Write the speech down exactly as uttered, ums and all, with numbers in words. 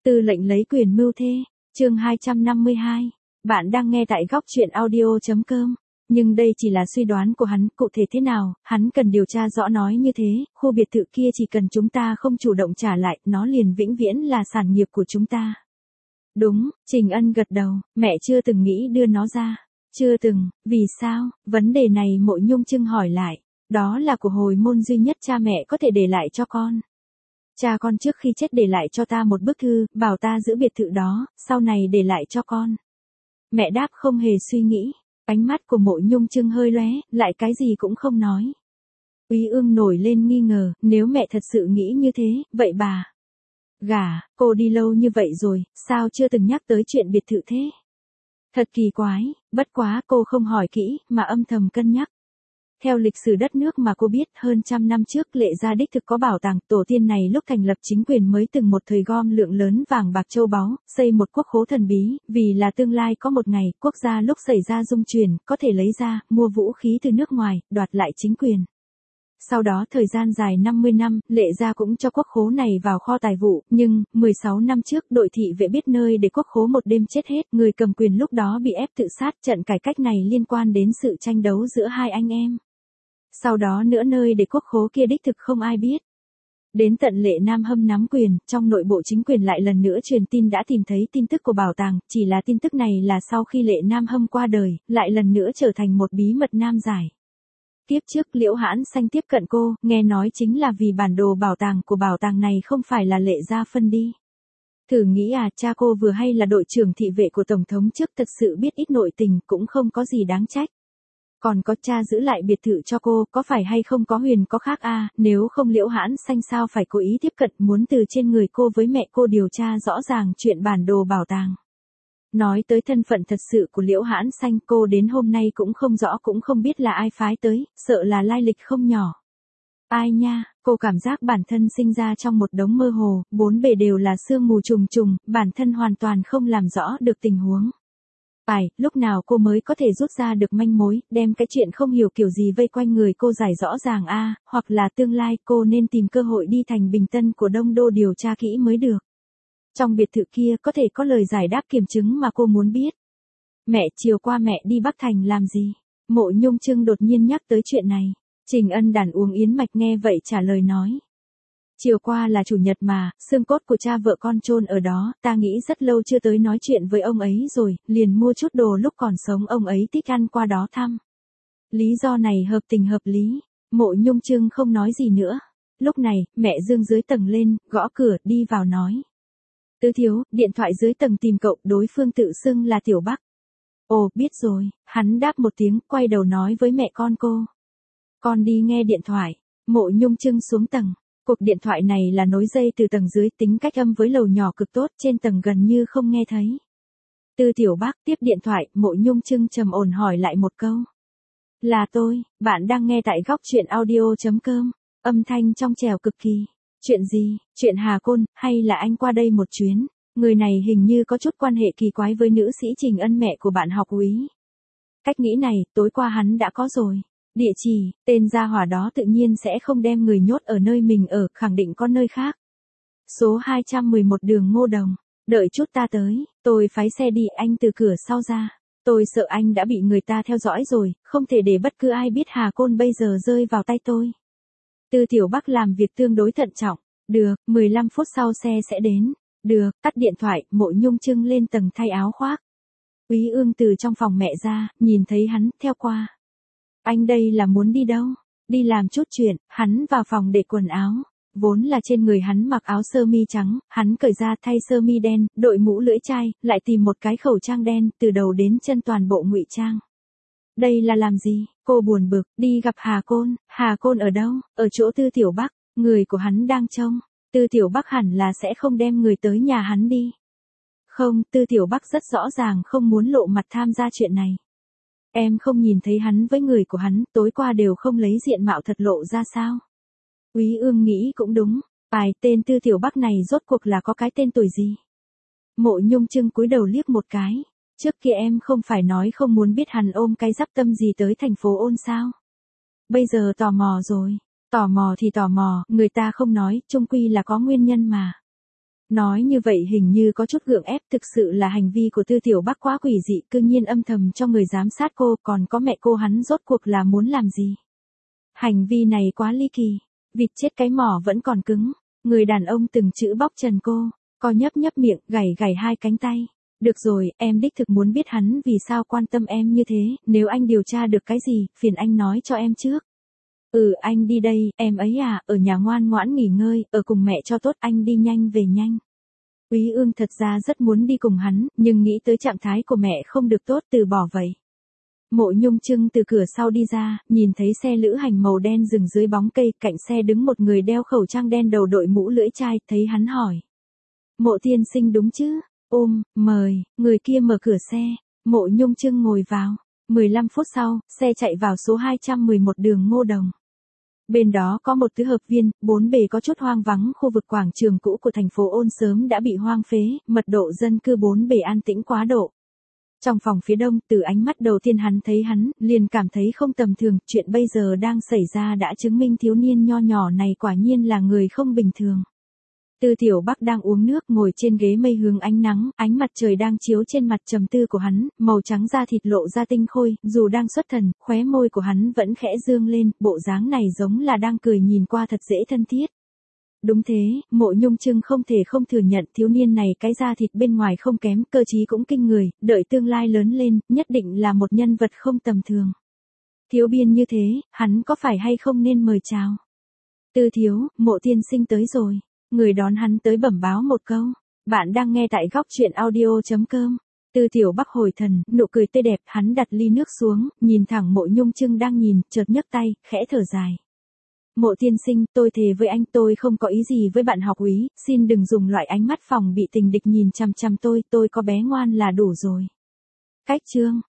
Tư lệnh lấy quyền mưu thê, chương hai trăm năm mươi hai. Bạn đang nghe tại góc truyện audio.com. Nhưng đây chỉ là suy đoán của hắn, cụ thể thế nào, hắn cần điều tra rõ. Nói như thế, khu biệt thự kia chỉ cần chúng ta không chủ động trả lại, nó liền vĩnh viễn là sản nghiệp của chúng ta. Đúng, Trình Ân gật đầu, mẹ chưa từng nghĩ đưa nó ra. Chưa từng, vì sao? Vấn đề này Mộ Nhung Trưng hỏi lại. Đó là của hồi môn duy nhất cha mẹ có thể để lại cho con. Cha con trước khi chết để lại cho ta một bức thư, bảo ta giữ biệt thự đó, sau này để lại cho con. Mẹ đáp không hề suy nghĩ, ánh mắt của Mộ Nhung Trưng hơi lóe, lại cái gì cũng không nói. Úy Ương nổi lên nghi ngờ, nếu mẹ thật sự nghĩ như thế, vậy bà gả, cô đi lâu như vậy rồi, sao chưa từng nhắc tới chuyện biệt thự thế? Thật kỳ quái, bất quá cô không hỏi kỹ, mà âm thầm cân nhắc. Theo lịch sử đất nước mà cô biết, hơn trăm năm trước Lệ gia đích thực có bảo tàng, tổ tiên này lúc thành lập chính quyền mới từng một thời gom lượng lớn vàng bạc châu báu, xây một quốc khố thần bí, vì là tương lai có một ngày, quốc gia lúc xảy ra dung chuyển, có thể lấy ra, mua vũ khí từ nước ngoài, đoạt lại chính quyền. Sau đó thời gian dài năm mươi năm, Lệ gia cũng cho quốc khố này vào kho tài vụ, nhưng, mười sáu năm trước đội thị vệ biết nơi để quốc khố một đêm chết hết, người cầm quyền lúc đó bị ép tự sát, trận cải cách này liên quan đến sự tranh đấu giữa hai anh em. Sau đó nữa nơi để quốc khố kia đích thực không ai biết. Đến tận Lệ Nam Hâm nắm quyền, trong nội bộ chính quyền lại lần nữa truyền tin đã tìm thấy tin tức của bảo tàng, chỉ là tin tức này là sau khi Lệ Nam Hâm qua đời, lại lần nữa trở thành một bí mật nam giải. Tiếp trước Liễu Hãn Xanh tiếp cận cô, nghe nói chính là vì bản đồ bảo tàng của bảo tàng này không phải là Lệ gia phân đi. Thử nghĩ à, cha cô vừa hay là đội trưởng thị vệ của Tổng thống trước, thật sự biết ít nội tình, cũng không có gì đáng trách. Còn có cha giữ lại biệt thự cho cô, có phải hay không có huyền có khác a à, nếu không Liễu Hãn Xanh sao phải cố ý tiếp cận, muốn từ trên người cô với mẹ cô điều tra rõ ràng chuyện bản đồ bảo tàng. Nói tới thân phận thật sự của Liễu Hãn Xanh, cô đến hôm nay cũng không rõ, cũng không biết là ai phái tới, sợ là lai lịch không nhỏ. Ai nha, cô cảm giác bản thân sinh ra trong một đống mơ hồ, bốn bề đều là sương mù trùng trùng, bản thân hoàn toàn không làm rõ được tình huống. Phải, lúc nào cô mới có thể rút ra được manh mối, đem cái chuyện không hiểu kiểu gì vây quanh người cô giải rõ ràng a à, hoặc là tương lai cô nên tìm cơ hội đi thành Bình Tân của Đông Đô điều tra kỹ mới được. Trong biệt thự kia có thể có lời giải đáp kiểm chứng mà cô muốn biết. Mẹ, chiều qua mẹ đi Bắc Thành làm gì? Mộ Nhung Trưng đột nhiên nhắc tới chuyện này. Trình Ân đàn uống yến mạch nghe vậy trả lời nói. Chiều qua là chủ nhật mà, xương cốt của cha vợ con chôn ở đó, ta nghĩ rất lâu chưa tới nói chuyện với ông ấy rồi, liền mua chút đồ lúc còn sống ông ấy thích ăn qua đó thăm. Lý do này hợp tình hợp lý, Mộ Nhung Trưng không nói gì nữa. Lúc này, mẹ Dương dưới tầng lên, gõ cửa, đi vào nói. Tứ thiếu, điện thoại dưới tầng tìm cậu, đối phương tự xưng là Tiểu Bắc. Ồ, biết rồi, hắn đáp một tiếng, quay đầu nói với mẹ con cô. Con đi nghe điện thoại. Mộ Nhung Trưng xuống tầng. Cuộc điện thoại này là nối dây từ tầng dưới, tính cách âm với lầu nhỏ cực tốt, trên tầng gần như không nghe thấy. Từ Tiểu Bắc tiếp điện thoại, Mộ Nhung Trưng trầm ổn hỏi lại một câu. Là tôi, bạn đang nghe tại góc truyện audio.com, âm thanh trong trẻo cực kỳ. Chuyện gì, chuyện Hà Côn, hay là anh qua đây một chuyến? Người này hình như có chút quan hệ kỳ quái với nữ sĩ Trình Ân mẹ của bạn học Úy. Cách nghĩ này, tối qua hắn đã có rồi. Địa chỉ, tên gia hỏa đó tự nhiên sẽ không đem người nhốt ở nơi mình ở, khẳng định có nơi khác. Số hai trăm mười một đường Ngô Đồng. Đợi chút ta tới, tôi phái xe đi, anh từ cửa sau ra. Tôi sợ anh đã bị người ta theo dõi rồi, không thể để bất cứ ai biết Hà Côn bây giờ rơi vào tay tôi. Từ Tiểu Bắc làm việc tương đối thận trọng. Được, mười lăm phút sau xe sẽ đến. Được, tắt điện thoại, Mộ Nhung Trưng lên tầng thay áo khoác. Úy Ương từ trong phòng mẹ ra, nhìn thấy hắn, theo qua. Anh đây là muốn đi đâu? Đi làm chút chuyện, hắn vào phòng để quần áo. Vốn là trên người hắn mặc áo sơ mi trắng, hắn cởi ra thay sơ mi đen, đội mũ lưỡi chai, lại tìm một cái khẩu trang đen, từ đầu đến chân toàn bộ ngụy trang. Đây là làm gì? Cô buồn bực, đi gặp Hà Côn. Hà Côn ở đâu? Ở chỗ Tư Tiểu Bắc, người của hắn đang trông. Tư Tiểu Bắc hẳn là sẽ không đem người tới nhà hắn đi. Không, Tư Tiểu Bắc rất rõ ràng không muốn lộ mặt tham gia chuyện này. Em không nhìn thấy hắn với người của hắn, tối qua đều không lấy diện mạo thật lộ ra sao? Úy Ương nghĩ cũng đúng, bài tên Tư Tiểu Bắc này rốt cuộc là có cái tên tuổi gì? Mộ Nhung Trưng cúi đầu liếc một cái. Trước kia em không phải nói không muốn biết hắn ôm cái dắp tâm gì tới thành phố Ôn sao? Bây giờ tò mò rồi. Tò mò thì tò mò, người ta không nói, chung quy là có nguyên nhân mà. Nói như vậy hình như có chút gượng ép, thực sự là hành vi của Tư Tiểu Bắc quá quỷ dị, cư nhiên âm thầm cho người giám sát cô, còn có mẹ cô, hắn rốt cuộc là muốn làm gì? Hành vi này quá ly kỳ, vịt chết cái mỏ vẫn còn cứng, người đàn ông từng chữ bóc trần cô, co nhấp nhấp miệng, gảy gảy hai cánh tay. Được rồi, em đích thực muốn biết hắn vì sao quan tâm em như thế, nếu anh điều tra được cái gì, phiền anh nói cho em trước. Ừ, anh đi đây, em ấy à, ở nhà ngoan ngoãn nghỉ ngơi, ở cùng mẹ cho tốt, anh đi nhanh về nhanh. Úy Ương thật ra rất muốn đi cùng hắn, nhưng nghĩ tới trạng thái của mẹ không được tốt, từ bỏ vậy. Mộ Nhung Trưng từ cửa sau đi ra, nhìn thấy xe lữ hành màu đen dừng dưới bóng cây, cạnh xe đứng một người đeo khẩu trang đen, đầu đội mũ lưỡi chai, thấy hắn hỏi. Mộ tiên sinh đúng chứ? Ôm, mời, người kia mở cửa xe, Mộ Nhung Trưng ngồi vào. mười lăm phút sau, xe chạy vào số hai trăm mười một đường Ngô Đồng. Bên đó có một tứ hợp viên, bốn bề có chút hoang vắng, khu vực quảng trường cũ của thành phố Ôn sớm đã bị hoang phế, mật độ dân cư bốn bề an tĩnh quá độ. Trong phòng phía đông, từ ánh mắt đầu tiên hắn thấy hắn, liền cảm thấy không tầm thường, chuyện bây giờ đang xảy ra đã chứng minh thiếu niên nho nhỏ này quả nhiên là người không bình thường. Tư Tiểu Bắc đang uống nước, ngồi trên ghế mây hướng ánh nắng, ánh mặt trời đang chiếu trên mặt trầm tư của hắn, màu trắng da thịt lộ ra tinh khôi, dù đang xuất thần, khóe môi của hắn vẫn khẽ dương lên, bộ dáng này giống là đang cười, nhìn qua thật dễ thân thiết. Đúng thế, Mộ Nhung Trưng không thể không thừa nhận thiếu niên này cái da thịt bên ngoài không kém, cơ trí cũng kinh người, đợi tương lai lớn lên, nhất định là một nhân vật không tầm thường. Thiếu biên như thế, hắn có phải hay không nên mời chào? Tư thiếu, Mộ tiên sinh tới rồi. Người đón hắn tới bẩm báo một câu. Bạn đang nghe tại góc truyện audio.com. Tư Tiểu Bắc hồi thần, nụ cười tươi đẹp, hắn đặt ly nước xuống, nhìn thẳng Mộ Nhung Trưng đang nhìn, chợt nhấc tay, khẽ thở dài. Mộ tiên sinh, tôi thề với anh, tôi không có ý gì với bạn học úy, xin đừng dùng loại ánh mắt phòng bị tình địch nhìn chằm chằm tôi, tôi có bé ngoan là đủ rồi. Cách chương.